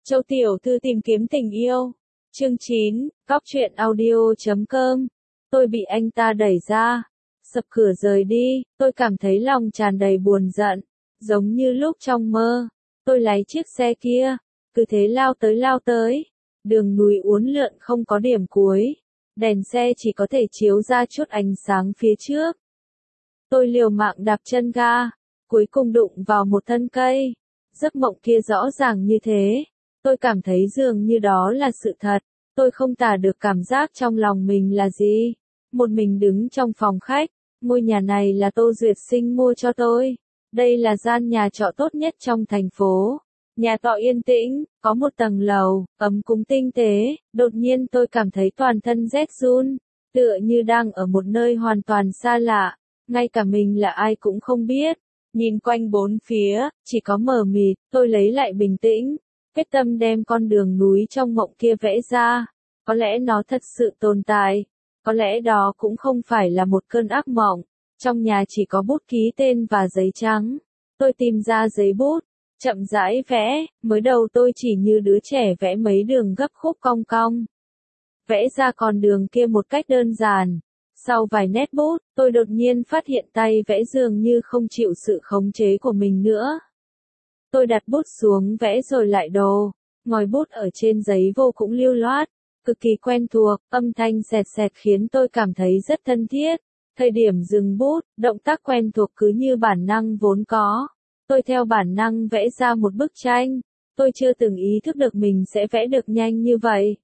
Châu Tiểu Thư tìm kiếm tình yêu. Chương 9, Cóc truyện audio.com. Tôi bị anh ta đẩy ra, sập cửa rời đi, tôi cảm thấy lòng tràn đầy buồn giận, giống như lúc trong mơ. Tôi lái chiếc xe kia, cứ thế lao tới, đường núi uốn lượn không có điểm cuối, đèn xe chỉ có thể chiếu ra chút ánh sáng phía trước. Tôi liều mạng đạp chân ga, cuối cùng đụng vào một thân cây. Giấc mộng kia rõ ràng như thế, tôi cảm thấy dường như đó là sự thật. Tôi không tả được cảm giác trong lòng mình là gì. Một mình đứng trong phòng khách, ngôi nhà này là Tô Duyệt Sinh mua cho tôi. Đây là gian nhà trọ tốt nhất trong thành phố. Nhà trọ yên tĩnh, có một tầng lầu, ấm cúng tinh tế. Đột nhiên tôi cảm thấy toàn thân rét run, tựa như đang ở một nơi hoàn toàn xa lạ, ngay cả mình là ai cũng không biết. Nhìn quanh bốn phía, chỉ có mờ mịt. Tôi lấy lại bình tĩnh, quyết tâm đem con đường núi trong mộng kia vẽ ra. Có lẽ nó thật sự tồn tại, có lẽ đó cũng không phải là một cơn ác mộng. Trong nhà chỉ có bút ký tên và giấy trắng. Tôi tìm ra giấy bút, chậm rãi vẽ. Mới đầu tôi chỉ như đứa trẻ vẽ mấy đường gấp khúc cong cong, vẽ ra con đường kia một cách đơn giản. Sau vài nét bút, tôi đột nhiên phát hiện tay vẽ dường như không chịu sự khống chế của mình nữa. Tôi đặt bút xuống vẽ rồi lại đồ, ngòi bút ở trên giấy vô cùng lưu loát, cực kỳ quen thuộc, âm thanh xẹt xẹt khiến tôi cảm thấy rất thân thiết. Thời điểm dừng bút, động tác quen thuộc cứ như bản năng vốn có. Tôi theo bản năng vẽ ra một bức tranh, tôi chưa từng ý thức được mình sẽ vẽ được nhanh như vậy.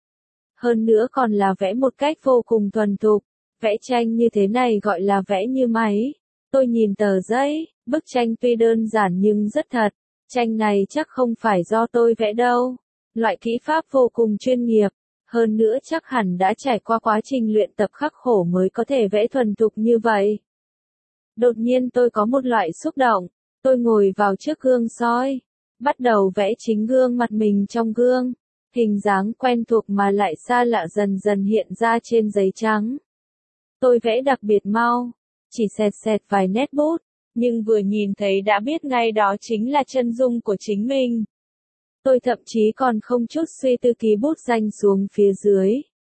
Hơn nữa còn là vẽ một cách vô cùng thuần thục. Vẽ tranh như thế này gọi là vẽ như máy. Tôi nhìn tờ giấy, bức tranh tuy đơn giản nhưng rất thật. Tranh này chắc không phải do tôi vẽ đâu. Loại kỹ pháp vô cùng chuyên nghiệp. Hơn nữa chắc hẳn đã trải qua quá trình luyện tập khắc khổ mới có thể vẽ thuần thục như vậy. Đột nhiên tôi có một loại xúc động. Tôi ngồi vào trước gương soi, bắt đầu vẽ chính gương mặt mình trong gương. Hình dáng quen thuộc mà lại xa lạ dần dần hiện ra trên giấy trắng. Tôi vẽ đặc biệt mau, chỉ xẹt xẹt vài nét bút, nhưng vừa nhìn thấy đã biết ngay đó chính là chân dung của chính mình. Tôi thậm chí còn không chút suy tư ký bút danh xuống phía dưới.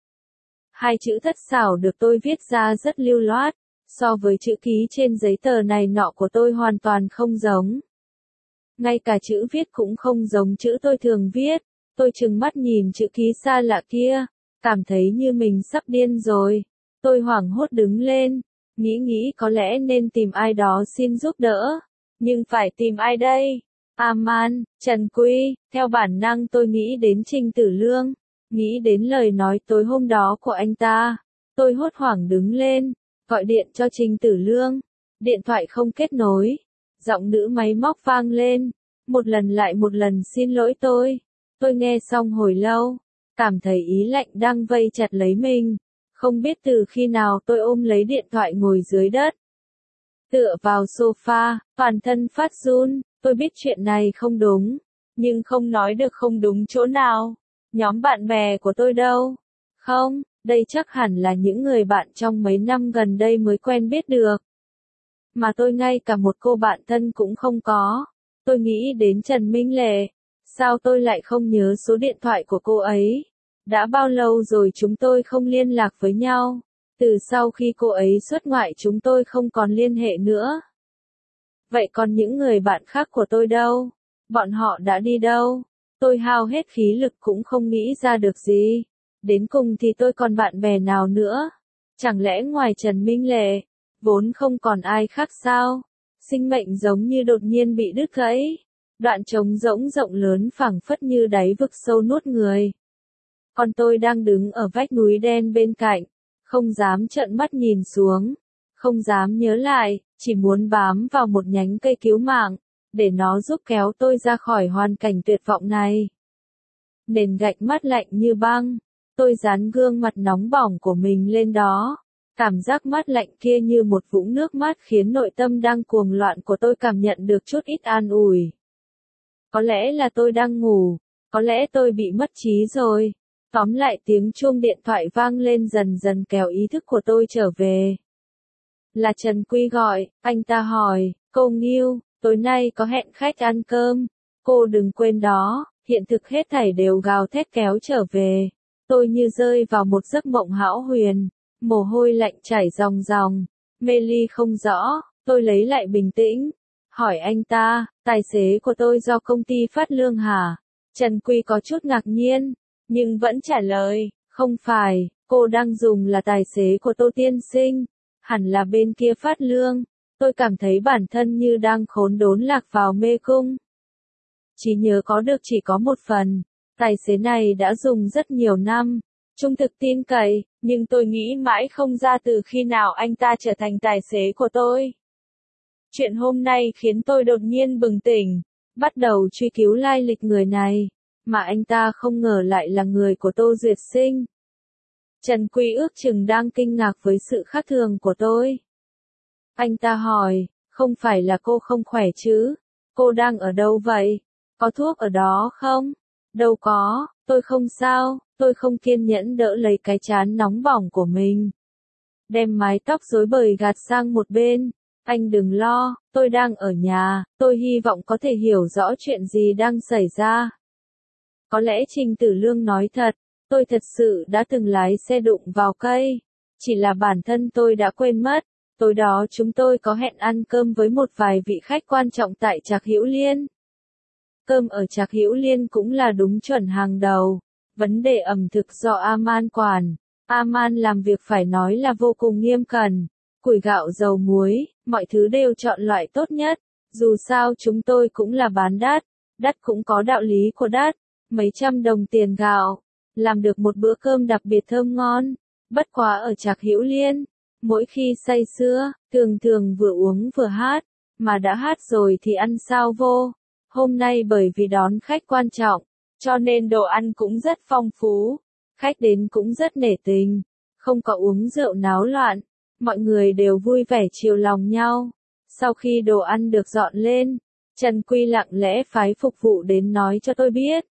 Hai chữ thất xảo được tôi viết ra rất lưu loát, so với chữ ký trên giấy tờ này nọ của tôi hoàn toàn không giống. Ngay cả chữ viết cũng không giống chữ tôi thường viết. Tôi trừng mắt nhìn chữ ký xa lạ kia, cảm thấy như mình sắp điên rồi. Tôi hoảng hốt đứng lên, nghĩ có lẽ nên tìm ai đó xin giúp đỡ. Nhưng phải tìm ai đây? Man, Trần Quy. Theo bản năng tôi nghĩ đến Trình Tử Lương, nghĩ đến lời nói tối hôm đó của anh ta. Tôi hốt hoảng đứng lên, gọi điện cho Trình Tử Lương. Điện thoại không kết nối, giọng nữ máy móc vang lên, một lần lại một lần xin lỗi tôi. Tôi nghe xong hồi lâu, cảm thấy ý lạnh đang vây chặt lấy mình. Không biết từ khi nào tôi ôm lấy điện thoại ngồi dưới đất, tựa vào sofa, toàn thân phát run. Tôi biết chuyện này không đúng, nhưng không nói được không đúng chỗ nào. Nhóm bạn bè của tôi đâu? Không, đây chắc hẳn là những người bạn trong mấy năm gần đây mới quen biết được. Mà tôi ngay cả một cô bạn thân cũng không có. Tôi nghĩ đến Trần Minh Lệ. Sao tôi lại không nhớ số điện thoại của cô ấy? Đã bao lâu rồi chúng tôi không liên lạc với nhau? Từ sau khi cô ấy xuất ngoại chúng tôi không còn liên hệ nữa. Vậy còn những người bạn khác của tôi đâu? Bọn họ đã đi đâu? Tôi hao hết khí lực cũng không nghĩ ra được gì. Đến cùng thì tôi còn bạn bè nào nữa? Chẳng lẽ ngoài Trần Minh Lệ, vốn không còn ai khác sao? Sinh mệnh giống như đột nhiên bị đứt gãy. Đoạn trống rỗng rộng lớn phảng phất như đáy vực sâu nuốt người. Còn tôi đang đứng ở vách núi đen bên cạnh, không dám trợn mắt nhìn xuống, không dám nhớ lại, chỉ muốn bám vào một nhánh cây cứu mạng, để nó giúp kéo tôi ra khỏi hoàn cảnh tuyệt vọng này. Nền gạch mát lạnh như băng, tôi dán gương mặt nóng bỏng của mình lên đó. Cảm giác mát lạnh kia như một vũng nước mát khiến nội tâm đang cuồng loạn của tôi cảm nhận được chút ít an ủi. Có lẽ là tôi đang ngủ, có lẽ tôi bị mất trí rồi. Tóm lại tiếng chuông điện thoại vang lên dần dần kéo ý thức của tôi trở về. Là Trần Quy gọi, anh ta hỏi, cô Nghiêu, tối nay có hẹn khách ăn cơm, cô đừng quên đó. hiện thực hết thảy đều gào thét kéo trở về. Tôi như rơi vào một giấc mộng hão huyền, mồ hôi lạnh chảy ròng ròng, mê ly không rõ. Tôi lấy lại bình tĩnh, hỏi anh ta, tài xế của tôi do công ty phát lương hả? Trần Quy có chút ngạc nhiên, nhưng vẫn trả lời, không phải, cô đang dùng là tài xế của Tô tiên sinh, hẳn là bên kia phát lương. Tôi cảm thấy bản thân như đang khốn đốn lạc vào mê cung. Trí nhớ có được chỉ có một phần, tài xế này đã dùng rất nhiều năm, trung thực tin cậy, nhưng tôi nghĩ mãi không ra từ khi nào anh ta trở thành tài xế của tôi. Chuyện hôm nay khiến tôi đột nhiên bừng tỉnh, bắt đầu truy cứu lai lịch người này, mà anh ta không ngờ lại là người của Tô Duyệt Sinh. Trần Quy ước chừng đang kinh ngạc với sự khác thường của tôi. Anh ta hỏi, không phải là cô không khỏe chứ? Cô đang ở đâu vậy? Có thuốc ở đó không? Đâu có, tôi không sao, tôi không kiên nhẫn đỡ lấy cái trán nóng bỏng của mình. Đem mái tóc rối bời gạt sang một bên. Anh đừng lo, tôi đang ở nhà, tôi hy vọng có thể hiểu rõ chuyện gì đang xảy ra. Có lẽ Trình Tử Lương nói thật, tôi thật sự đã từng lái xe đụng vào cây. Chỉ là bản thân tôi đã quên mất. Tối đó chúng tôi có hẹn ăn cơm với một vài vị khách quan trọng tại Trạc Hữu Liên. Cơm ở Trạc Hữu Liên cũng là đúng chuẩn hàng đầu. Vấn đề ẩm thực do Aman quản. Aman làm việc phải nói là vô cùng nghiêm cẩn. Củi gạo dầu muối, mọi thứ đều chọn loại tốt nhất. Dù sao chúng tôi cũng là bán đắt. Đắt cũng có đạo lý của đắt. Mấy trăm đồng tiền gạo. Làm được một bữa cơm đặc biệt thơm ngon. Bất quá ở Trạc Hữu Liên. Mỗi khi say sưa, thường vừa uống vừa hát. Mà đã hát rồi thì ăn sao vô. Hôm nay bởi vì đón khách quan trọng, cho nên đồ ăn cũng rất phong phú. Khách đến cũng rất nể tình. Không có uống rượu náo loạn. Mọi người đều vui vẻ chiều lòng nhau. Sau khi đồ ăn được dọn lên, Trần Quy lặng lẽ phái phục vụ đến nói cho tôi biết.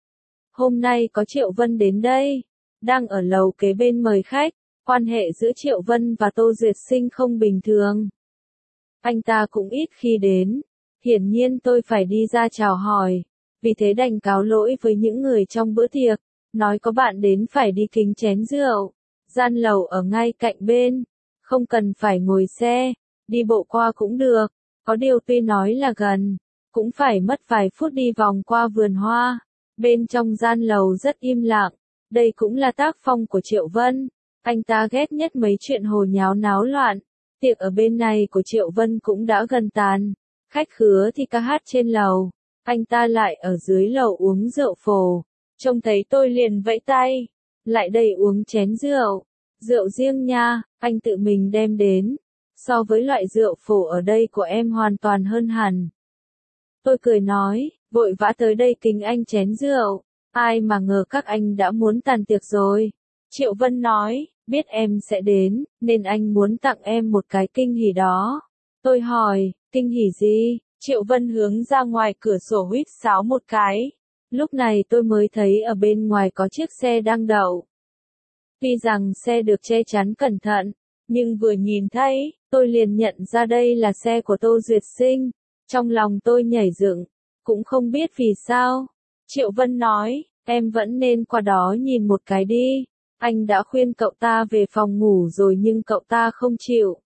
Hôm nay có Triệu Vân đến đây. Đang ở lầu kế bên mời khách. Quan hệ giữa Triệu Vân và Tô Duyệt Sinh không bình thường. Anh ta cũng ít khi đến. Hiển nhiên tôi phải đi ra chào hỏi. Vì thế đành cáo lỗi với những người trong bữa tiệc. Nói có bạn đến phải đi kính chén rượu. Gian lầu ở ngay cạnh bên. Không cần phải ngồi xe. Đi bộ qua cũng được. Có điều tuy nói là gần. Cũng phải mất vài phút đi vòng qua vườn hoa. Bên trong gian lầu rất im lặng. Đây cũng là tác phong của Triệu Vân. Anh ta ghét nhất mấy chuyện hồ nháo náo loạn. Tiệc ở bên này của Triệu Vân cũng đã gần tàn. Khách khứa thì ca hát trên lầu. Anh ta lại ở dưới lầu uống rượu phổ. Trông thấy tôi liền vẫy tay. Lại đây uống chén rượu. Rượu riêng nha, anh tự mình đem đến. So với loại rượu phổ ở đây của em hoàn toàn hơn hẳn. Tôi cười nói, vội vã tới đây kính anh chén rượu. Ai mà ngờ các anh đã muốn tàn tiệc rồi. Triệu Vân nói, biết em sẽ đến, nên anh muốn tặng em một cái kinh hỉ đó. Tôi hỏi, kinh hỉ gì? Triệu Vân hướng ra ngoài cửa sổ huýt sáo một cái. Lúc này tôi mới thấy ở bên ngoài có chiếc xe đang đậu. Tuy rằng xe được che chắn cẩn thận, nhưng vừa nhìn thấy, tôi liền nhận ra đây là xe của Tô Duyệt Sinh. Trong lòng tôi nhảy dựng, cũng không biết vì sao. Triệu Vân nói, em vẫn nên qua đó nhìn một cái đi. Anh đã khuyên cậu ta về phòng ngủ rồi nhưng cậu ta không chịu.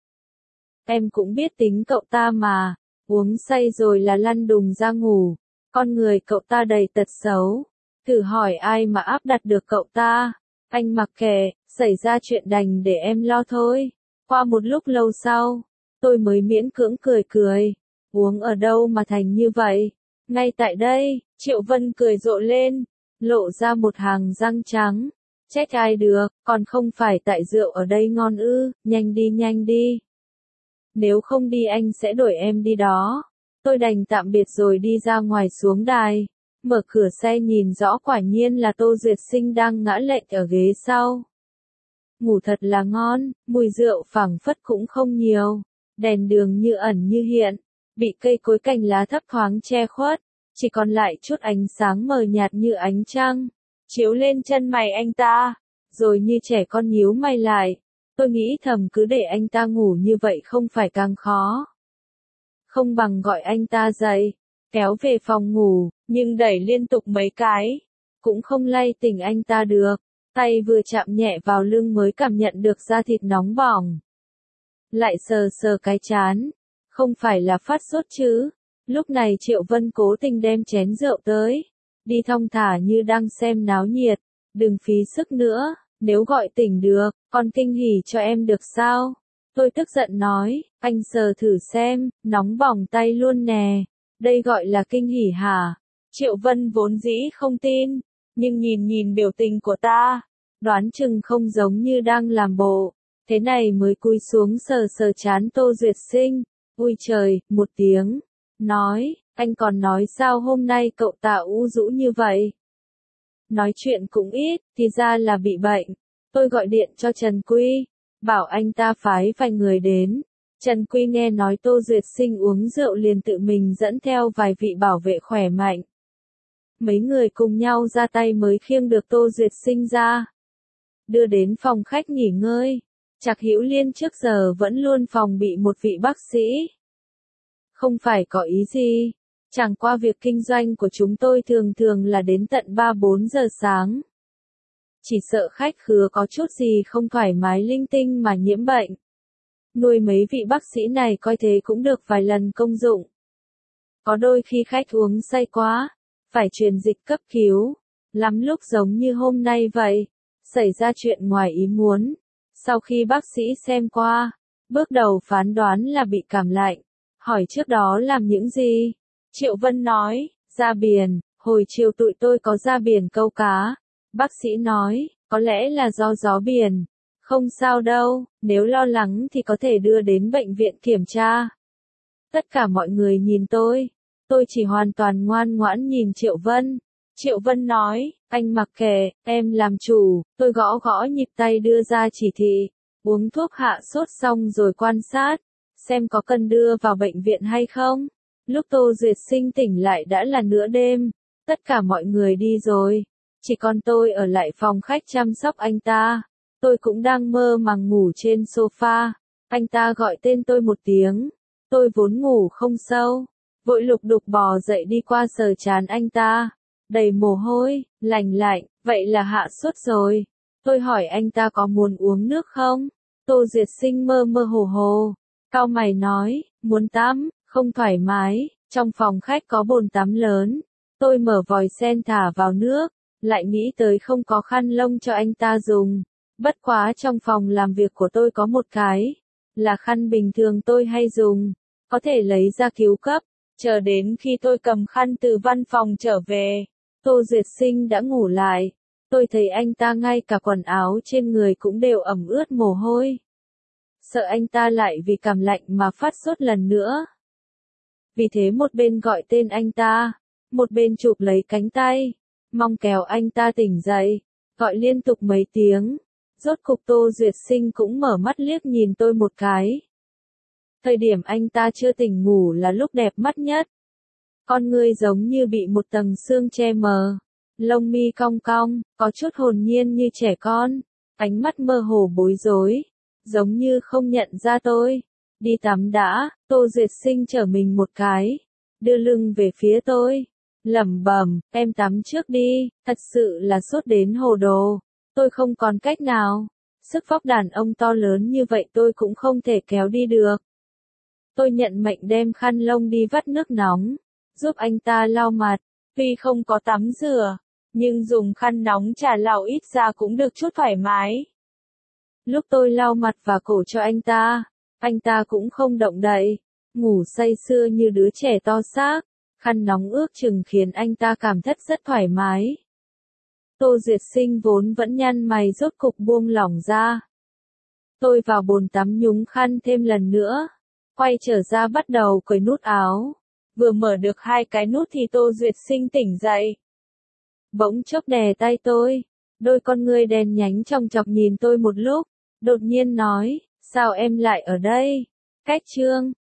Em cũng biết tính cậu ta mà, uống say rồi là lăn đùng ra ngủ. Con người cậu ta đầy tật xấu. Thử hỏi ai mà áp đặt được cậu ta. Anh mặc kệ, xảy ra chuyện đành để em lo thôi. Qua một lúc lâu sau, tôi mới miễn cưỡng cười. Uống ở đâu mà thành như vậy? Ngay tại đây, Triệu Vân cười rộ lên, lộ ra một hàng răng trắng. Trách ai được, còn không phải tại rượu ở đây ngon ư, nhanh đi. Nếu không đi anh sẽ đuổi em đi đó. Tôi đành tạm biệt rồi đi ra ngoài xuống đài. Mở cửa xe nhìn rõ quả nhiên là Tô Duyệt Sinh đang ngã lệch ở ghế sau. Ngủ thật là ngon, mùi rượu phảng phất cũng không nhiều. Đèn đường như ẩn như hiện, bị cây cối cành lá thấp thoáng che khuất. Chỉ còn lại chút ánh sáng mờ nhạt như ánh trăng. Chiếu lên chân mày anh ta, rồi như trẻ con nhíu mày lại. Tôi nghĩ thầm cứ để anh ta ngủ như vậy không phải càng khó. Không bằng gọi anh ta dậy. kéo về phòng ngủ, nhưng đẩy liên tục mấy cái, cũng không lay tỉnh anh ta được. Tay vừa chạm nhẹ vào lưng mới cảm nhận được da thịt nóng bỏng. Lại sờ sờ cái trán, không phải là phát sốt chứ. Lúc này Triệu Vân cố tình đem chén rượu tới, đi thong thả như đang xem náo nhiệt, đừng phí sức nữa, nếu gọi tỉnh được, con kinh hỉ cho em được sao? Tôi tức giận nói, anh sờ thử xem, nóng bỏng tay luôn nè, đây gọi là kinh hỉ hả? Triệu Vân vốn dĩ không tin, nhưng nhìn nhìn biểu tình của ta, đoán chừng không giống như đang làm bộ, thế này mới cúi xuống sờ sờ trán Tô Duyệt Sinh, ui trời, một tiếng, nói, anh còn nói sao hôm nay cậu ta u rũ như vậy? Nói chuyện cũng ít, thì ra là bị bệnh. Tôi gọi điện cho Trần Quy, bảo anh ta phái vài người đến. Trần Quy nghe nói Tô Duyệt Sinh uống rượu liền tự mình dẫn theo vài vị bảo vệ khỏe mạnh. Mấy người cùng nhau ra tay mới khiêng được Tô Duyệt Sinh ra. Đưa đến phòng khách nghỉ ngơi. Trạc Hữu Liên trước giờ vẫn luôn phòng bị một vị bác sĩ. Không phải có ý gì. Chẳng qua việc kinh doanh của chúng tôi thường thường là đến tận 3-4 giờ sáng. Chỉ sợ khách khứa có chút gì không thoải mái linh tinh mà nhiễm bệnh. Nuôi mấy vị bác sĩ này coi thế cũng được vài lần công dụng. Có đôi khi khách uống say quá, phải truyền dịch cấp cứu. Lắm lúc giống như hôm nay vậy, xảy ra chuyện ngoài ý muốn. Sau khi bác sĩ xem qua, bước đầu phán đoán là bị cảm lạnh. Hỏi trước đó làm những gì? Triệu Vân nói, ra biển, hồi chiều tụi tôi có ra biển câu cá. Bác sĩ nói, có lẽ là do gió biển. Không sao đâu, nếu lo lắng thì có thể đưa đến bệnh viện kiểm tra. Tất cả mọi người nhìn tôi chỉ hoàn toàn ngoan ngoãn nhìn Triệu Vân. Triệu Vân nói, anh mặc kệ, em làm chủ, tôi gõ gõ nhịp tay đưa ra chỉ thị. Uống thuốc hạ sốt xong rồi quan sát, xem có cần đưa vào bệnh viện hay không. Lúc Tô Duyệt Sinh tỉnh lại đã là nửa đêm, tất cả mọi người đi rồi, chỉ còn tôi ở lại phòng khách chăm sóc anh ta. Tôi cũng đang mơ màng ngủ trên sofa, anh ta gọi tên tôi một tiếng, tôi vốn ngủ không sâu, vội lục đục bò dậy đi qua sờ trán anh ta, đầy mồ hôi, lạnh lạnh, vậy là hạ sốt rồi. Tôi hỏi anh ta có muốn uống nước không? Tô Duyệt Sinh mơ mơ hồ hồ, cau mày nói, muốn tắm. Không thoải mái, trong phòng khách có bồn tắm lớn. Tôi mở vòi sen thả vào nước, lại nghĩ tới không có khăn lông cho anh ta dùng. Bất quá trong phòng làm việc của tôi có một cái, là khăn bình thường tôi hay dùng, có thể lấy ra cứu cấp. Chờ đến khi tôi cầm khăn từ văn phòng trở về, Tô Duyệt Sinh đã ngủ lại. Tôi thấy anh ta ngay cả quần áo trên người cũng đều ẩm ướt mồ hôi. Sợ anh ta lại vì cảm lạnh mà phát sốt lần nữa. Vì thế một bên gọi tên anh ta, một bên chụp lấy cánh tay, mong kéo anh ta tỉnh dậy, gọi liên tục mấy tiếng. Rốt cục Tô Duyệt Sinh cũng mở mắt liếc nhìn tôi một cái. Thời điểm anh ta chưa tỉnh ngủ là lúc đẹp mắt nhất. Con người giống như bị một tầng sương che mờ, lông mi cong cong, có chút hồn nhiên như trẻ con, ánh mắt mơ hồ bối rối, giống như không nhận ra tôi. Đi tắm đã, Tô Duyệt Sinh chở mình một cái, đưa lưng về phía tôi, lẩm bẩm, em tắm trước đi, thật sự là sốt đến hồ đồ. Tôi không còn cách nào, sức vóc đàn ông to lớn như vậy tôi cũng không thể kéo đi được. Tôi nhận mệnh đem khăn lông đi vắt nước nóng, giúp anh ta lau mặt, tuy không có tắm rửa, nhưng dùng khăn nóng chà lau ít ra cũng được chút thoải mái. Lúc tôi lau mặt và cổ cho anh ta cũng không động đậy, ngủ say sưa như đứa trẻ to xác, khăn nóng ướt chừng khiến anh ta cảm thấy rất thoải mái. Tô Duyệt Sinh vốn vẫn nhăn mày rốt cục buông lỏng ra. Tôi vào bồn tắm nhúng khăn thêm lần nữa, quay trở ra bắt đầu cởi nút áo. Vừa mở được 2 cái nút thì Tô Duyệt Sinh tỉnh dậy. Bỗng chốc đè tay tôi, đôi con ngươi đen nhánh chòng chọc nhìn tôi một lúc, đột nhiên nói, sao em lại ở đây? Cách chương